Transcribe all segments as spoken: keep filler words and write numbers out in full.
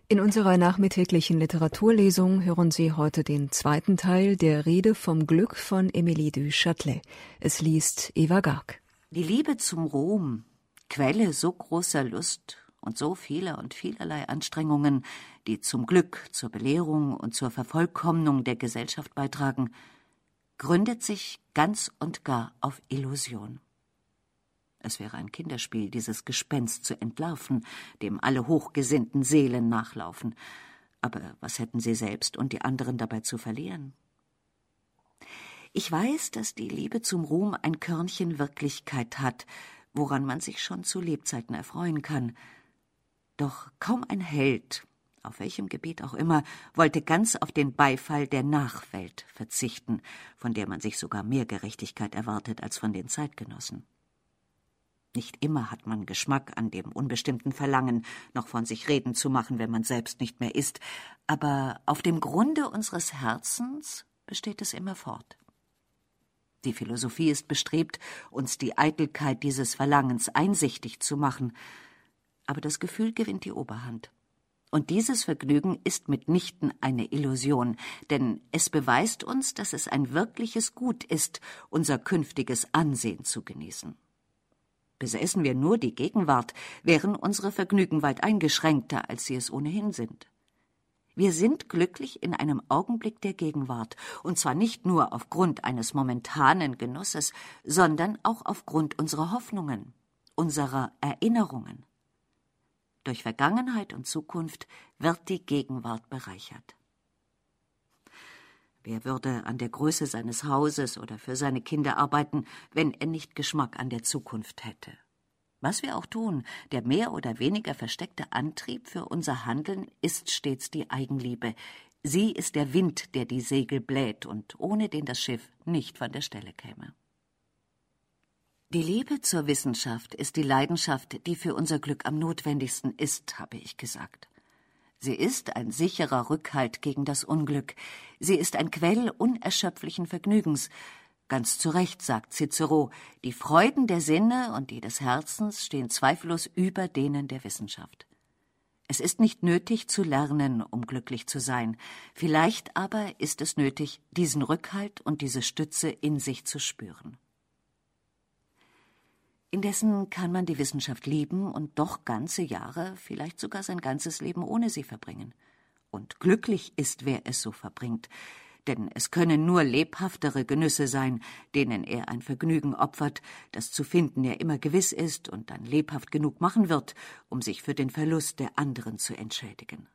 In unserer nachmittäglichen Literaturlesung hören Sie heute den zweiten Teil der Rede vom Glück von Émilie du Châtelet. Es liest Eva Garg. Die Liebe zum Ruhm, Quelle so großer Lust und so vieler und vielerlei Anstrengungen, die zum Glück, zur Belehrung und zur Vervollkommnung der Gesellschaft beitragen, gründet sich ganz und gar auf Illusion. Es wäre ein Kinderspiel, dieses Gespenst zu entlarven, dem alle hochgesinnten Seelen nachlaufen. Aber was hätten sie selbst und die anderen dabei zu verlieren? Ich weiß, dass die Liebe zum Ruhm ein Körnchen Wirklichkeit hat, woran man sich schon zu Lebzeiten erfreuen kann. Doch kaum ein Held, auf welchem Gebiet auch immer, wollte ganz auf den Beifall der Nachwelt verzichten, von der man sich sogar mehr Gerechtigkeit erwartet als von den Zeitgenossen. Nicht immer hat man Geschmack an dem unbestimmten Verlangen, noch von sich reden zu machen, wenn man selbst nicht mehr ist, aber auf dem Grunde unseres Herzens besteht es immerfort. Die Philosophie ist bestrebt, uns die Eitelkeit dieses Verlangens einsichtig zu machen, aber das Gefühl gewinnt die Oberhand. Und dieses Vergnügen ist mitnichten eine Illusion, denn es beweist uns, dass es ein wirkliches Gut ist, unser künftiges Ansehen zu genießen. Besäßen wir nur die Gegenwart, wären unsere Vergnügen weit eingeschränkter, als sie es ohnehin sind. Wir sind glücklich in einem Augenblick der Gegenwart, und zwar nicht nur aufgrund eines momentanen Genusses, sondern auch aufgrund unserer Hoffnungen, unserer Erinnerungen. Durch Vergangenheit und Zukunft wird die Gegenwart bereichert. Wer würde an der Größe seines Hauses oder für seine Kinder arbeiten, wenn er nicht Geschmack an der Zukunft hätte? Was wir auch tun, der mehr oder weniger versteckte Antrieb für unser Handeln ist stets die Eigenliebe. Sie ist der Wind, der die Segel bläht und ohne den das Schiff nicht von der Stelle käme. Die Liebe zur Wissenschaft ist die Leidenschaft, die für unser Glück am notwendigsten ist, habe ich gesagt. Sie ist ein sicherer Rückhalt gegen das Unglück. Sie ist ein Quell unerschöpflichen Vergnügens. Ganz zu Recht sagt Cicero, die Freuden der Sinne und die des Herzens stehen zweifellos über denen der Wissenschaft. Es ist nicht nötig zu lernen, um glücklich zu sein. Vielleicht aber ist es nötig, diesen Rückhalt und diese Stütze in sich zu spüren. Indessen kann man die Wissenschaft lieben und doch ganze Jahre, vielleicht sogar sein ganzes Leben ohne sie verbringen. Und glücklich ist, wer es so verbringt, denn es können nur lebhaftere Genüsse sein, denen er ein Vergnügen opfert, das zu finden er immer gewiss ist und dann lebhaft genug machen wird, um sich für den Verlust der anderen zu entschädigen.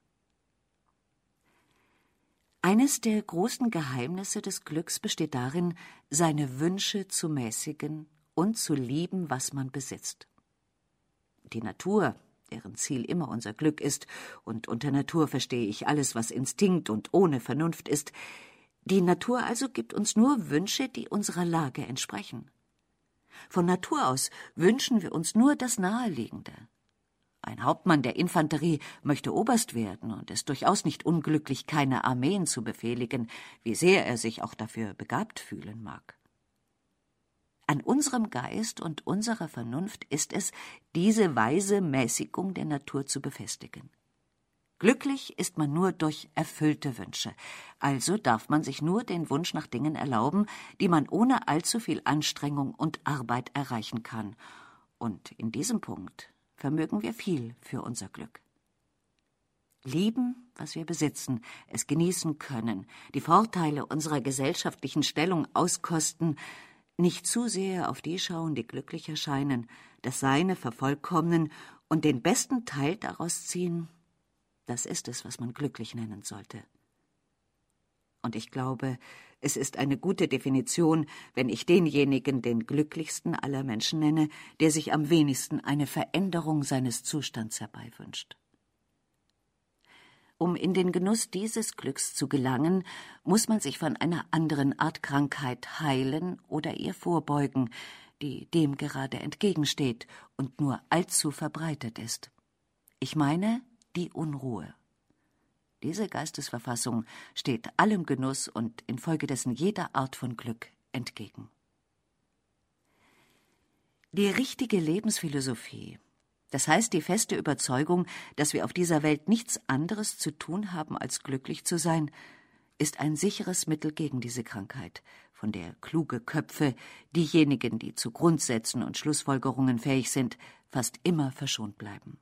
Eines der großen Geheimnisse des Glücks besteht darin, seine Wünsche zu mäßigen und zu lieben, was man besitzt. Die Natur, deren Ziel immer unser Glück ist, und unter Natur verstehe ich alles, was Instinkt und ohne Vernunft ist, die Natur also gibt uns nur Wünsche, die unserer Lage entsprechen. Von Natur aus wünschen wir uns nur das Naheliegende. Ein Hauptmann der Infanterie möchte Oberst werden und ist durchaus nicht unglücklich, keine Armeen zu befehligen, wie sehr er sich auch dafür begabt fühlen mag. An unserem Geist und unserer Vernunft ist es, diese weise Mäßigung der Natur zu befestigen. Glücklich ist man nur durch erfüllte Wünsche, also darf man sich nur den Wunsch nach Dingen erlauben, die man ohne allzu viel Anstrengung und Arbeit erreichen kann. Und in diesem Punkt vermögen wir viel für unser Glück. Lieben, was wir besitzen, es genießen können, die Vorteile unserer gesellschaftlichen Stellung auskosten, nicht zu sehr auf die schauen, die glücklich erscheinen, das Seine vervollkommnen und den besten Teil daraus ziehen, das ist es, was man glücklich nennen sollte. Und ich glaube, es ist eine gute Definition, wenn ich denjenigen den glücklichsten aller Menschen nenne, der sich am wenigsten eine Veränderung seines Zustands herbeiwünscht. Um in den Genuss dieses Glücks zu gelangen, muss man sich von einer anderen Art Krankheit heilen oder ihr vorbeugen, die dem gerade entgegensteht und nur allzu verbreitet ist. Ich meine die Unruhe. Diese Geistesverfassung steht allem Genuss und infolgedessen jeder Art von Glück entgegen. Die richtige Lebensphilosophie, Das heißt, die feste Überzeugung, dass wir auf dieser Welt nichts anderes zu tun haben, als glücklich zu sein, ist ein sicheres Mittel gegen diese Krankheit, von der kluge Köpfe, diejenigen, die zu Grundsätzen und Schlussfolgerungen fähig sind, fast immer verschont bleiben.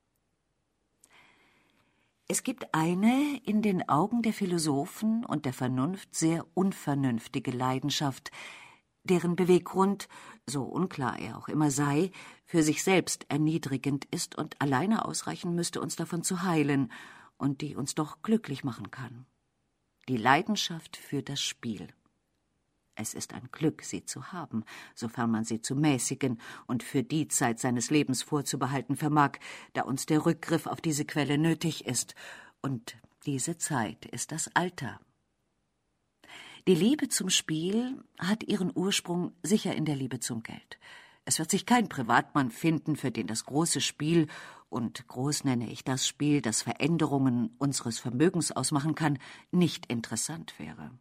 Es gibt eine in den Augen der Philosophen und der Vernunft sehr unvernünftige Leidenschaft, deren Beweggrund, so unklar er auch immer sei, für sich selbst erniedrigend ist und alleine ausreichen müsste, uns davon zu heilen, und die uns doch glücklich machen kann. Die Leidenschaft für das Spiel. Es ist ein Glück, sie zu haben, sofern man sie zu mäßigen und für die Zeit seines Lebens vorzubehalten vermag, da uns der Rückgriff auf diese Quelle nötig ist. Und diese Zeit ist das Alter. Die Liebe zum Spiel hat ihren Ursprung sicher in der Liebe zum Geld. Es wird sich kein Privatmann finden, für den das große Spiel, und groß nenne ich das Spiel, das Veränderungen unseres Vermögens ausmachen kann, nicht interessant wäre.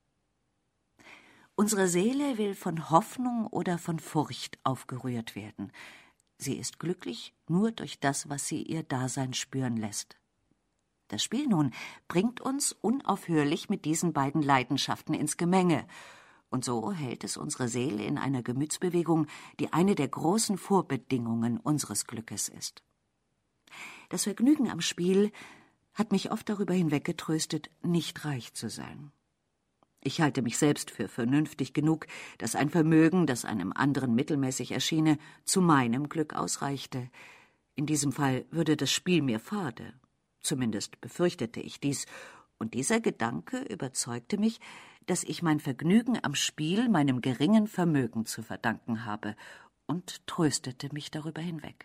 Unsere Seele will von Hoffnung oder von Furcht aufgerührt werden. Sie ist glücklich nur durch das, was sie ihr Dasein spüren lässt. Das Spiel nun bringt uns unaufhörlich mit diesen beiden Leidenschaften ins Gemenge. Und so hält es unsere Seele in einer Gemütsbewegung, die eine der großen Vorbedingungen unseres Glückes ist. Das Vergnügen am Spiel hat mich oft darüber hinweggetröstet, nicht reich zu sein. Ich halte mich selbst für vernünftig genug, dass ein Vermögen, das einem anderen mittelmäßig erschiene, zu meinem Glück ausreichte. In diesem Fall würde das Spiel mir fade. Zumindest befürchtete ich dies, und dieser Gedanke überzeugte mich, dass ich mein Vergnügen am Spiel meinem geringen Vermögen zu verdanken habe, und tröstete mich darüber hinweg.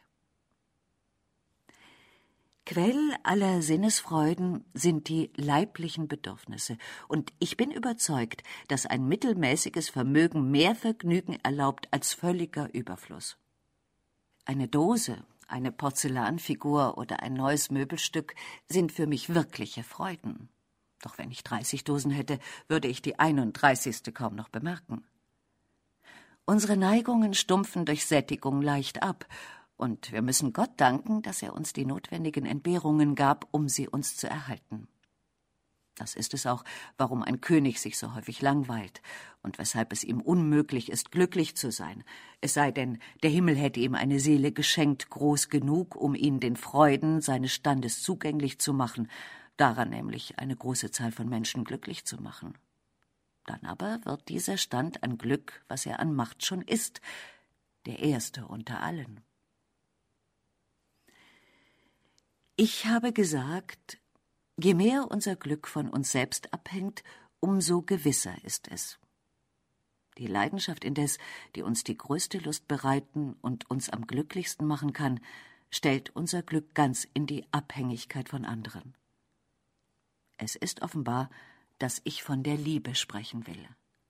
Quell aller Sinnesfreuden sind die leiblichen Bedürfnisse, und ich bin überzeugt, dass ein mittelmäßiges Vermögen mehr Vergnügen erlaubt als völliger Überfluss. Eine Dose, eine Porzellanfigur oder ein neues Möbelstück sind für mich wirkliche Freuden. Doch wenn ich dreißig Dosen hätte, würde ich die einunddreißigste kaum noch bemerken. Unsere Neigungen stumpfen durch Sättigung leicht ab, und wir müssen Gott danken, dass er uns die notwendigen Entbehrungen gab, um sie uns zu erhalten. Das ist es auch, warum ein König sich so häufig langweilt und weshalb es ihm unmöglich ist, glücklich zu sein, es sei denn, der Himmel hätte ihm eine Seele geschenkt, groß genug, um ihn den Freuden seines Standes zugänglich zu machen, daran nämlich eine große Zahl von Menschen glücklich zu machen. Dann aber wird dieser Stand an Glück, was er an Macht schon ist, der erste unter allen. Ich habe gesagt, je mehr unser Glück von uns selbst abhängt, umso gewisser ist es. Die Leidenschaft indes, die uns die größte Lust bereiten und uns am glücklichsten machen kann, stellt unser Glück ganz in die Abhängigkeit von anderen. Es ist offenbar, dass ich von der Liebe sprechen will.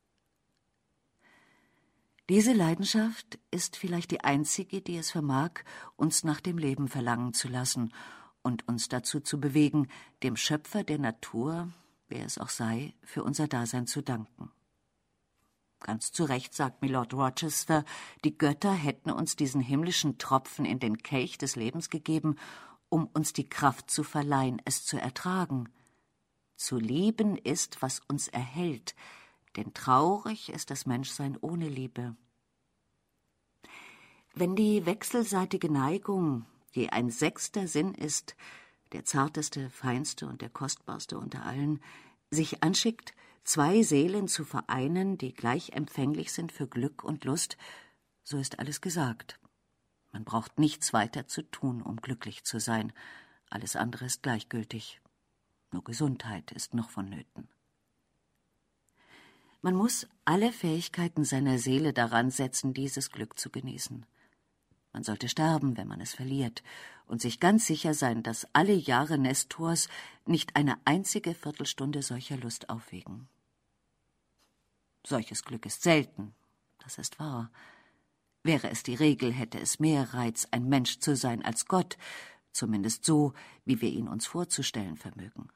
Diese Leidenschaft ist vielleicht die einzige, die es vermag, uns nach dem Leben verlangen zu lassen und uns dazu zu bewegen, dem Schöpfer der Natur, wer es auch sei, für unser Dasein zu danken. Ganz zu Recht sagt Milord Rochester, die Götter hätten uns diesen himmlischen Tropfen in den Kelch des Lebens gegeben, um uns die Kraft zu verleihen, es zu ertragen. Zu lieben ist, was uns erhält, denn traurig ist das Menschsein ohne Liebe. Wenn die wechselseitige Neigung, die ein sechster Sinn ist, der zarteste, feinste und der kostbarste unter allen, sich anschickt, zwei Seelen zu vereinen, die gleich empfänglich sind für Glück und Lust, so ist alles gesagt. Man braucht nichts weiter zu tun, um glücklich zu sein. Alles andere ist gleichgültig. Nur Gesundheit ist noch vonnöten. Man muss alle Fähigkeiten seiner Seele daran setzen, dieses Glück zu genießen. Man sollte sterben, wenn man es verliert, und sich ganz sicher sein, dass alle Jahre Nestors nicht eine einzige Viertelstunde solcher Lust aufwiegen. Solches Glück ist selten, das ist wahr. Wäre es die Regel, hätte es mehr Reiz, ein Mensch zu sein als Gott, zumindest so, wie wir ihn uns vorzustellen vermögen.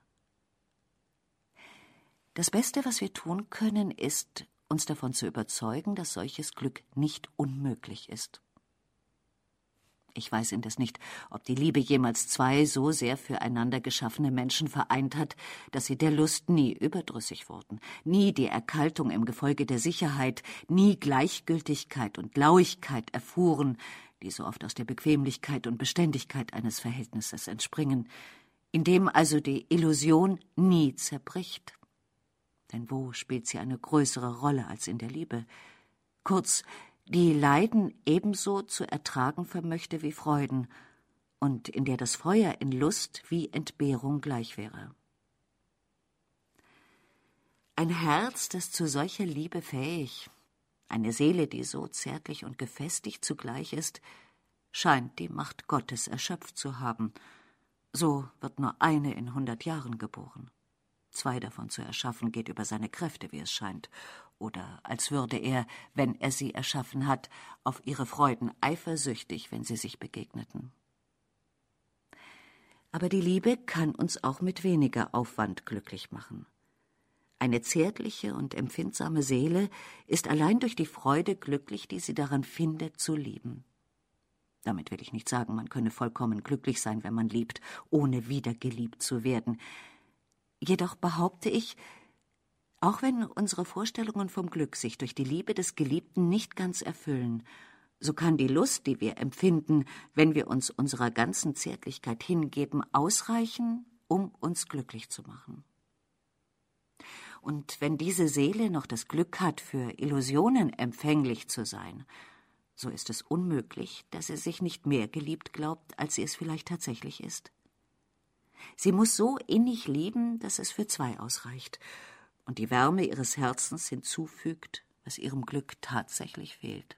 Das Beste, was wir tun können, ist, uns davon zu überzeugen, dass solches Glück nicht unmöglich ist. Ich weiß indes nicht, ob die Liebe jemals zwei so sehr füreinander geschaffene Menschen vereint hat, dass sie der Lust nie überdrüssig wurden, nie die Erkaltung im Gefolge der Sicherheit, nie Gleichgültigkeit und Lauigkeit erfuhren, die so oft aus der Bequemlichkeit und Beständigkeit eines Verhältnisses entspringen, in dem also die Illusion nie zerbricht. Denn wo spielt sie eine größere Rolle als in der Liebe? Kurz, die Leiden ebenso zu ertragen vermöchte wie Freuden und in der das Feuer in Lust wie Entbehrung gleich wäre. Ein Herz, das zu solcher Liebe fähig, eine Seele, die so zärtlich und gefestigt zugleich ist, scheint die Macht Gottes erschöpft zu haben. So wird nur eine in hundert Jahren geboren. Zwei davon zu erschaffen, geht über seine Kräfte, wie es scheint. Oder als würde er, wenn er sie erschaffen hat, auf ihre Freuden eifersüchtig, wenn sie sich begegneten. Aber die Liebe kann uns auch mit weniger Aufwand glücklich machen. Eine zärtliche und empfindsame Seele ist allein durch die Freude glücklich, die sie daran findet, zu lieben. Damit will ich nicht sagen, man könne vollkommen glücklich sein, wenn man liebt, ohne wieder geliebt zu werden. Jedoch behaupte ich, auch wenn unsere Vorstellungen vom Glück sich durch die Liebe des Geliebten nicht ganz erfüllen, so kann die Lust, die wir empfinden, wenn wir uns unserer ganzen Zärtlichkeit hingeben, ausreichen, um uns glücklich zu machen. Und wenn diese Seele noch das Glück hat, für Illusionen empfänglich zu sein, so ist es unmöglich, dass sie sich nicht mehr geliebt glaubt, als sie es vielleicht tatsächlich ist. Sie muss so innig lieben, dass es für zwei ausreicht und die Wärme ihres Herzens hinzufügt, was ihrem Glück tatsächlich fehlt.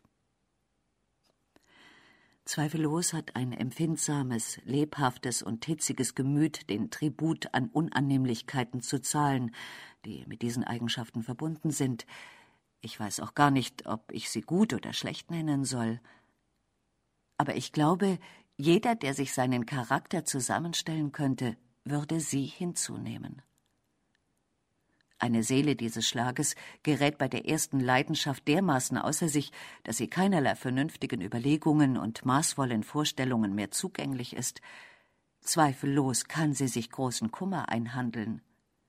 Zweifellos hat ein empfindsames, lebhaftes und hitziges Gemüt den Tribut an Unannehmlichkeiten zu zahlen, die mit diesen Eigenschaften verbunden sind. Ich weiß auch gar nicht, ob ich sie gut oder schlecht nennen soll. Aber ich glaube, jeder, der sich seinen Charakter zusammenstellen könnte, würde sie hinzunehmen. Eine Seele dieses Schlages gerät bei der ersten Leidenschaft dermaßen außer sich, dass sie keinerlei vernünftigen Überlegungen und maßvollen Vorstellungen mehr zugänglich ist. Zweifellos kann sie sich großen Kummer einhandeln.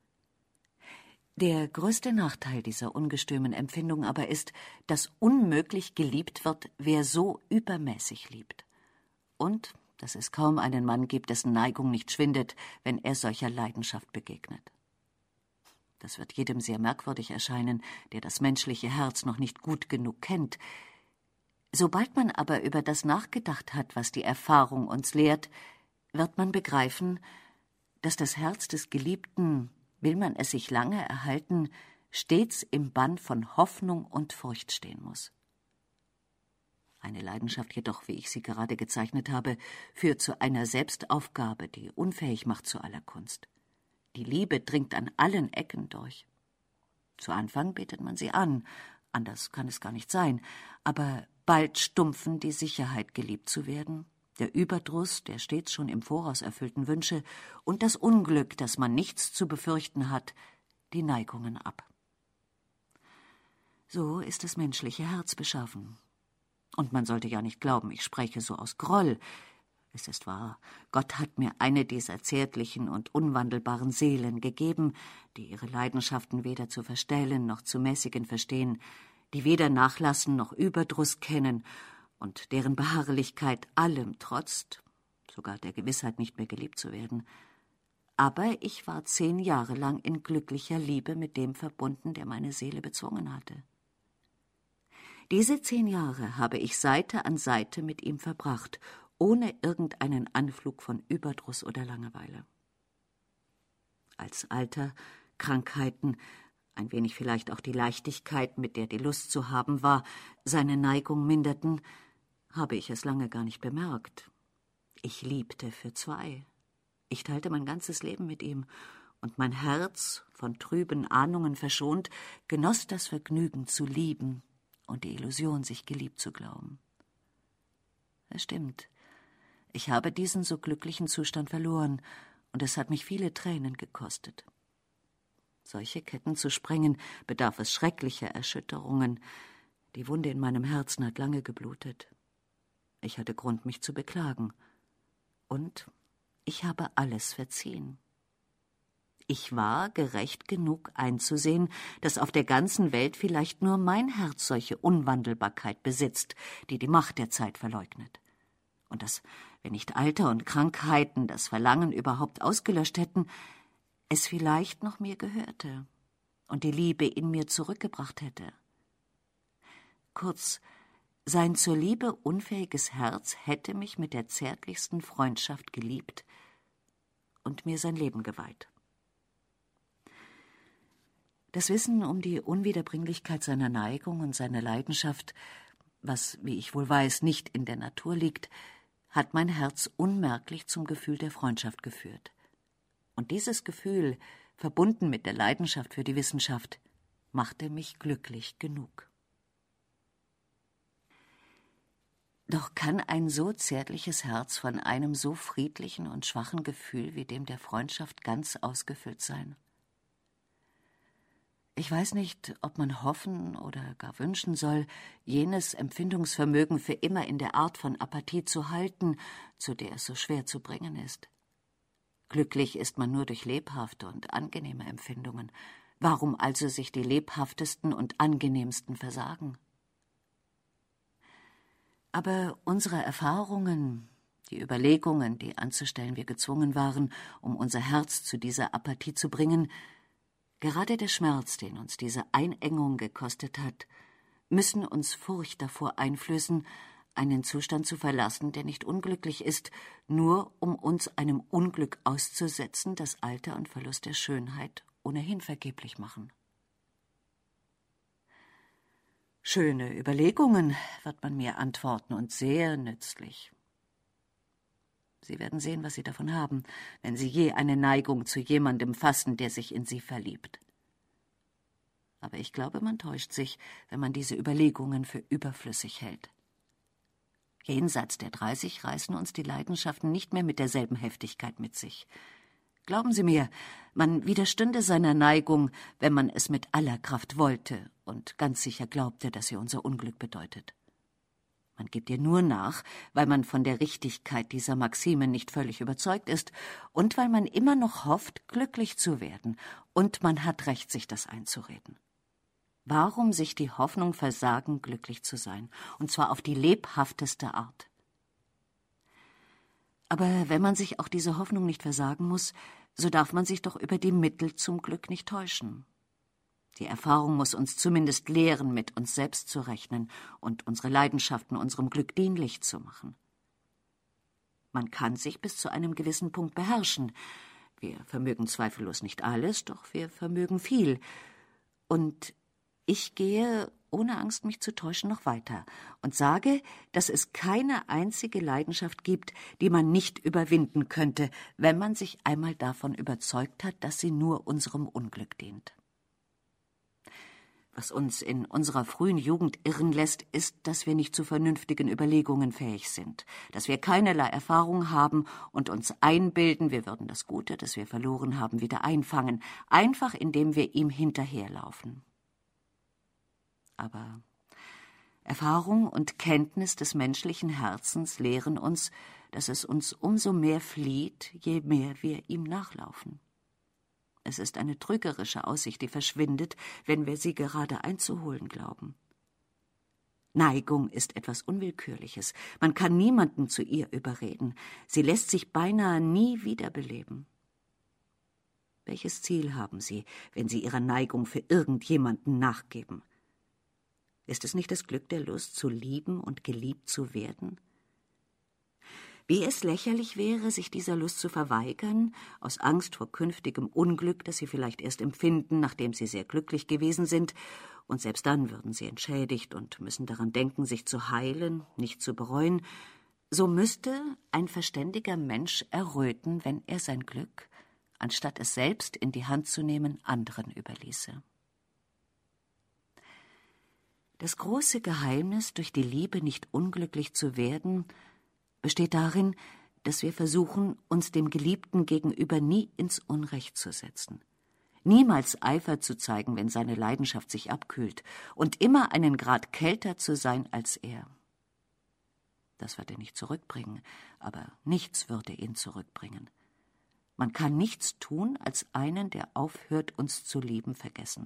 Der größte Nachteil dieser ungestümen Empfindung aber ist, dass unmöglich geliebt wird, wer so übermäßig liebt. Und dass es kaum einen Mann gibt, dessen Neigung nicht schwindet, wenn er solcher Leidenschaft begegnet. Das wird jedem sehr merkwürdig erscheinen, der das menschliche Herz noch nicht gut genug kennt. Sobald man aber über das nachgedacht hat, was die Erfahrung uns lehrt, wird man begreifen, dass das Herz des Geliebten, will man es sich lange erhalten, stets im Bann von Hoffnung und Furcht stehen muss. Eine Leidenschaft jedoch, wie ich sie gerade gezeichnet habe, führt zu einer Selbstaufgabe, die unfähig macht zu aller Kunst. Die Liebe dringt an allen Ecken durch. Zu Anfang betet man sie an, anders kann es gar nicht sein, aber bald stumpfen die Sicherheit, geliebt zu werden, der Überdruss der stets schon im Voraus erfüllten Wünsche und das Unglück, dass man nichts zu befürchten hat, die Neigungen ab. So ist das menschliche Herz beschaffen. Und man sollte ja nicht glauben, ich spreche so aus Groll. Es ist wahr, Gott hat mir eine dieser zärtlichen und unwandelbaren Seelen gegeben, die ihre Leidenschaften weder zu verstellen noch zu mäßigen verstehen, die weder Nachlassen noch Überdruss kennen und deren Beharrlichkeit allem trotzt, sogar der Gewissheit, nicht mehr geliebt zu werden. Aber ich war zehn Jahre lang in glücklicher Liebe mit dem verbunden, der meine Seele bezwungen hatte. Diese zehn Jahre habe ich Seite an Seite mit ihm verbracht, ohne irgendeinen Anflug von Überdruss oder Langeweile. Als Alter, Krankheiten, ein wenig vielleicht auch die Leichtigkeit, mit der die Lust zu haben war, seine Neigung minderten, habe ich es lange gar nicht bemerkt. Ich liebte für zwei. Ich teilte mein ganzes Leben mit ihm, und mein Herz, von trüben Ahnungen verschont, genoss das Vergnügen zu lieben und die Illusion, sich geliebt zu glauben. Es stimmt, ich habe diesen so glücklichen Zustand verloren, und es hat mich viele Tränen gekostet. Solche Ketten zu sprengen, bedarf es schrecklicher Erschütterungen. Die Wunde in meinem Herzen hat lange geblutet. Ich hatte Grund, mich zu beklagen. Und ich habe alles verziehen. Ich war gerecht genug einzusehen, dass auf der ganzen Welt vielleicht nur mein Herz solche Unwandelbarkeit besitzt, die die Macht der Zeit verleugnet. Und dass, wenn nicht Alter und Krankheiten das Verlangen überhaupt ausgelöscht hätten, es vielleicht noch mir gehörte und die Liebe in mir zurückgebracht hätte. Kurz, sein zur Liebe unfähiges Herz hätte mich mit der zärtlichsten Freundschaft geliebt und mir sein Leben geweiht. Das Wissen um die Unwiederbringlichkeit seiner Neigung und seiner Leidenschaft, was, wie ich wohl weiß, nicht in der Natur liegt, hat mein Herz unmerklich zum Gefühl der Freundschaft geführt. Und dieses Gefühl, verbunden mit der Leidenschaft für die Wissenschaft, machte mich glücklich genug. Doch kann ein so zärtliches Herz von einem so friedlichen und schwachen Gefühl wie dem der Freundschaft ganz ausgefüllt sein? Ich weiß nicht, ob man hoffen oder gar wünschen soll, jenes Empfindungsvermögen für immer in der Art von Apathie zu halten, zu der es so schwer zu bringen ist. Glücklich ist man nur durch lebhafte und angenehme Empfindungen. Warum also sich die lebhaftesten und angenehmsten versagen? Aber unsere Erfahrungen, die Überlegungen, die anzustellen wir gezwungen waren, um unser Herz zu dieser Apathie zu bringen, gerade der Schmerz, den uns diese Einengung gekostet hat, müssen uns Furcht davor einflößen, einen Zustand zu verlassen, der nicht unglücklich ist, nur um uns einem Unglück auszusetzen, das Alter und Verlust der Schönheit ohnehin vergeblich machen. Schöne Überlegungen, wird man mir antworten, und sehr nützlich. Sie werden sehen, was Sie davon haben, wenn Sie je eine Neigung zu jemandem fassen, der sich in Sie verliebt. Aber ich glaube, man täuscht sich, wenn man diese Überlegungen für überflüssig hält. Jenseits der dreißig reißen uns die Leidenschaften nicht mehr mit derselben Heftigkeit mit sich. Glauben Sie mir, man widerstünde seiner Neigung, wenn man es mit aller Kraft wollte und ganz sicher glaubte, dass sie unser Unglück bedeutet. Man gibt ihr nur nach, weil man von der Richtigkeit dieser Maxime nicht völlig überzeugt ist und weil man immer noch hofft, glücklich zu werden, und man hat Recht, sich das einzureden. Warum sich die Hoffnung versagen, glücklich zu sein, und zwar auf die lebhafteste Art? Aber wenn man sich auch diese Hoffnung nicht versagen muss, so darf man sich doch über die Mittel zum Glück nicht täuschen. Die Erfahrung muss uns zumindest lehren, mit uns selbst zu rechnen und unsere Leidenschaften unserem Glück dienlich zu machen. Man kann sich bis zu einem gewissen Punkt beherrschen. Wir vermögen zweifellos nicht alles, doch wir vermögen viel. Und ich gehe, ohne Angst, mich zu täuschen, noch weiter und sage, dass es keine einzige Leidenschaft gibt, die man nicht überwinden könnte, wenn man sich einmal davon überzeugt hat, dass sie nur unserem Unglück dient. Was uns in unserer frühen Jugend irren lässt, ist, dass wir nicht zu vernünftigen Überlegungen fähig sind, dass wir keinerlei Erfahrung haben und uns einbilden, wir würden das Gute, das wir verloren haben, wieder einfangen, einfach indem wir ihm hinterherlaufen. Aber Erfahrung und Kenntnis des menschlichen Herzens lehren uns, dass es uns umso mehr flieht, je mehr wir ihm nachlaufen. Es ist eine trügerische Aussicht, die verschwindet, wenn wir sie gerade einzuholen glauben. Neigung ist etwas Unwillkürliches. Man kann niemanden zu ihr überreden. Sie lässt sich beinahe nie wiederbeleben. Welches Ziel haben Sie, wenn Sie Ihrer Neigung für irgendjemanden nachgeben? Ist es nicht das Glück der Lust, zu lieben und geliebt zu werden? Wie es lächerlich wäre, sich dieser Lust zu verweigern, aus Angst vor künftigem Unglück, das Sie vielleicht erst empfinden, nachdem Sie sehr glücklich gewesen sind, und selbst dann würden Sie entschädigt und müssen daran denken, sich zu heilen, nicht zu bereuen, so müsste ein verständiger Mensch erröten, wenn er sein Glück, anstatt es selbst in die Hand zu nehmen, anderen überließe. Das große Geheimnis, durch die Liebe nicht unglücklich zu werden, besteht darin, dass wir versuchen, uns dem Geliebten gegenüber nie ins Unrecht zu setzen, niemals Eifer zu zeigen, wenn seine Leidenschaft sich abkühlt, und immer einen Grad kälter zu sein als er. Das wird er nicht zurückbringen, aber nichts würde ihn zurückbringen. Man kann nichts tun, als einen, der aufhört, uns zu lieben, vergessen.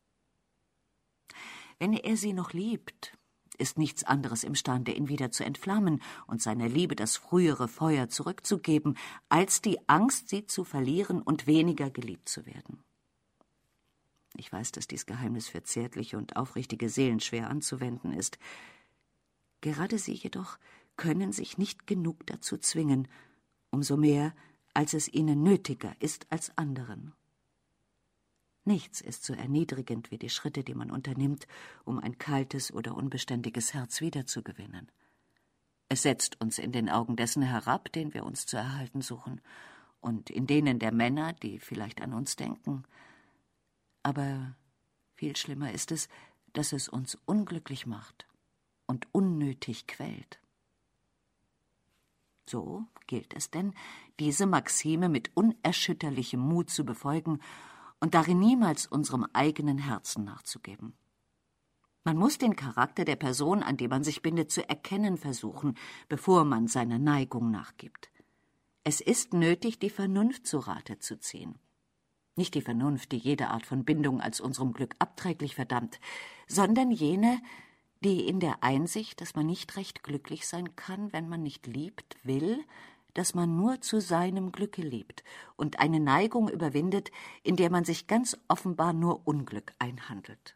Wenn er sie noch liebt, ist nichts anderes imstande, ihn wieder zu entflammen und seiner Liebe das frühere Feuer zurückzugeben, als die Angst, sie zu verlieren und weniger geliebt zu werden. Ich weiß, dass dies Geheimnis für zärtliche und aufrichtige Seelen schwer anzuwenden ist. Gerade sie jedoch können sich nicht genug dazu zwingen, umso mehr, als es ihnen nötiger ist als anderen. Nichts ist so erniedrigend wie die Schritte, die man unternimmt, um ein kaltes oder unbeständiges Herz wiederzugewinnen. Es setzt uns in den Augen dessen herab, den wir uns zu erhalten suchen, und in denen der Männer, die vielleicht an uns denken. Aber viel schlimmer ist es, dass es uns unglücklich macht und unnötig quält. So gilt es denn, diese Maxime mit unerschütterlichem Mut zu befolgen und darin niemals unserem eigenen Herzen nachzugeben. Man muss den Charakter der Person, an die man sich bindet, zu erkennen versuchen, bevor man seiner Neigung nachgibt. Es ist nötig, die Vernunft zu Rate zu ziehen. Nicht die Vernunft, die jede Art von Bindung als unserem Glück abträglich verdammt, sondern jene, die in der Einsicht, dass man nicht recht glücklich sein kann, wenn man nicht liebt, will, dass man nur zu seinem Glücke liebt und eine Neigung überwindet, in der man sich ganz offenbar nur Unglück einhandelt.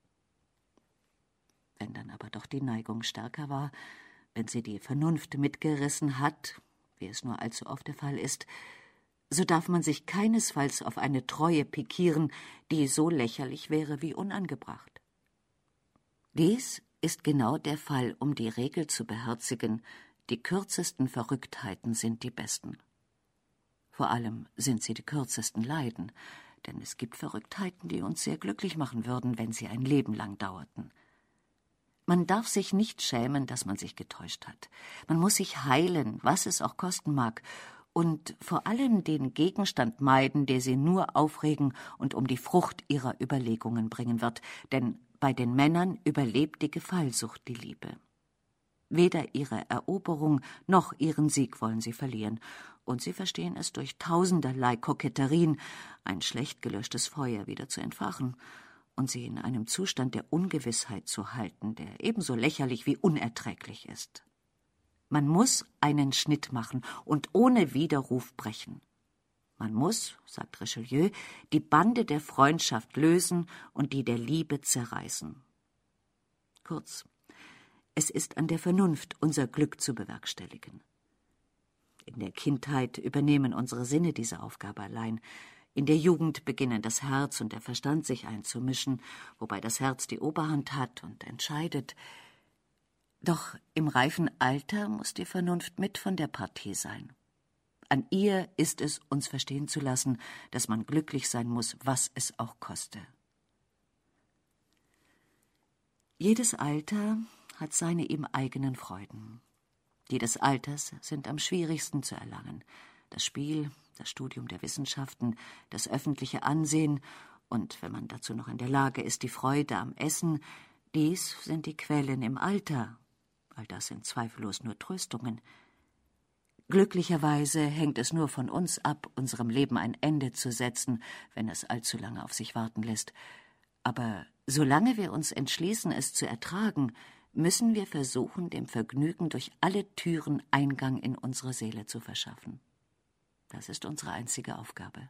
Wenn dann aber doch die Neigung stärker war, wenn sie die Vernunft mitgerissen hat, wie es nur allzu oft der Fall ist, so darf man sich keinesfalls auf eine Treue pikieren, die so lächerlich wäre wie unangebracht. Dies ist genau der Fall, um die Regel zu beherzigen: die kürzesten Verrücktheiten sind die besten. Vor allem sind sie die kürzesten Leiden, denn es gibt Verrücktheiten, die uns sehr glücklich machen würden, wenn sie ein Leben lang dauerten. Man darf sich nicht schämen, dass man sich getäuscht hat. Man muss sich heilen, was es auch kosten mag, und vor allem den Gegenstand meiden, der sie nur aufregen und um die Frucht ihrer Überlegungen bringen wird, denn bei den Männern überlebt die Gefallsucht die Liebe. Weder ihre Eroberung noch ihren Sieg wollen sie verlieren, und sie verstehen es durch tausenderlei Koketterien, ein schlecht gelöschtes Feuer wieder zu entfachen und sie in einem Zustand der Ungewissheit zu halten, der ebenso lächerlich wie unerträglich ist. Man muss einen Schnitt machen und ohne Widerruf brechen. Man muss, sagt Richelieu, die Bande der Freundschaft lösen und die der Liebe zerreißen. Kurz, es ist an der Vernunft, unser Glück zu bewerkstelligen. In der Kindheit übernehmen unsere Sinne diese Aufgabe allein. In der Jugend beginnen das Herz und der Verstand sich einzumischen, wobei das Herz die Oberhand hat und entscheidet. Doch im reifen Alter muss die Vernunft mit von der Partie sein. An ihr ist es, uns verstehen zu lassen, dass man glücklich sein muss, was es auch koste. Jedes Alter hat seine ihm eigenen Freuden. Die des Alters sind am schwierigsten zu erlangen. Das Spiel, das Studium der Wissenschaften, das öffentliche Ansehen und, wenn man dazu noch in der Lage ist, die Freude am Essen, dies sind die Quellen im Alter. All das sind zweifellos nur Tröstungen. Glücklicherweise hängt es nur von uns ab, unserem Leben ein Ende zu setzen, wenn es allzu lange auf sich warten lässt. Aber solange wir uns entschließen, es zu ertragen, müssen wir versuchen, dem Vergnügen durch alle Türen Eingang in unsere Seele zu verschaffen. Das ist unsere einzige Aufgabe.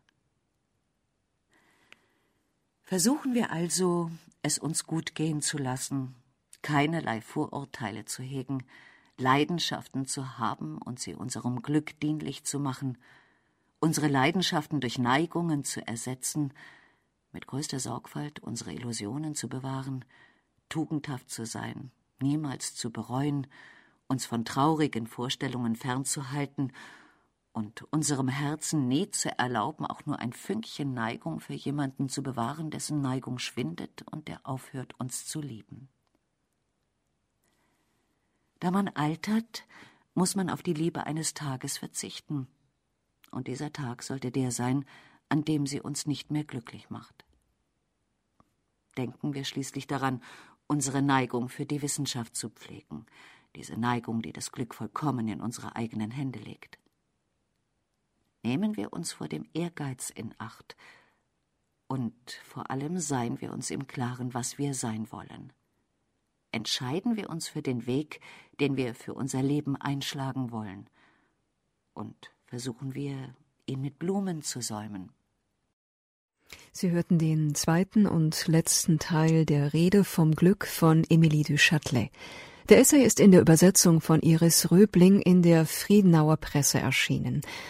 Versuchen wir also, es uns gut gehen zu lassen, keinerlei Vorurteile zu hegen, Leidenschaften zu haben und sie unserem Glück dienlich zu machen, unsere Leidenschaften durch Neigungen zu ersetzen, mit größter Sorgfalt unsere Illusionen zu bewahren, tugendhaft zu sein, niemals zu bereuen, uns von traurigen Vorstellungen fernzuhalten und unserem Herzen nie zu erlauben, auch nur ein Fünkchen Neigung für jemanden zu bewahren, dessen Neigung schwindet und der aufhört, uns zu lieben. Da man altert, muss man auf die Liebe eines Tages verzichten. Und dieser Tag sollte der sein, an dem sie uns nicht mehr glücklich macht. Denken wir schließlich daran, unsere Neigung für die Wissenschaft zu pflegen, diese Neigung, die das Glück vollkommen in unsere eigenen Hände legt. Nehmen wir uns vor dem Ehrgeiz in Acht und vor allem seien wir uns im Klaren, was wir sein wollen. Entscheiden wir uns für den Weg, den wir für unser Leben einschlagen wollen, und versuchen wir, ihn mit Blumen zu säumen. Sie hörten den zweiten und letzten Teil der Rede vom Glück von Emilie du Châtelet. Der Essay ist in der Übersetzung von Iris Röbling in der Friedenauer Presse erschienen.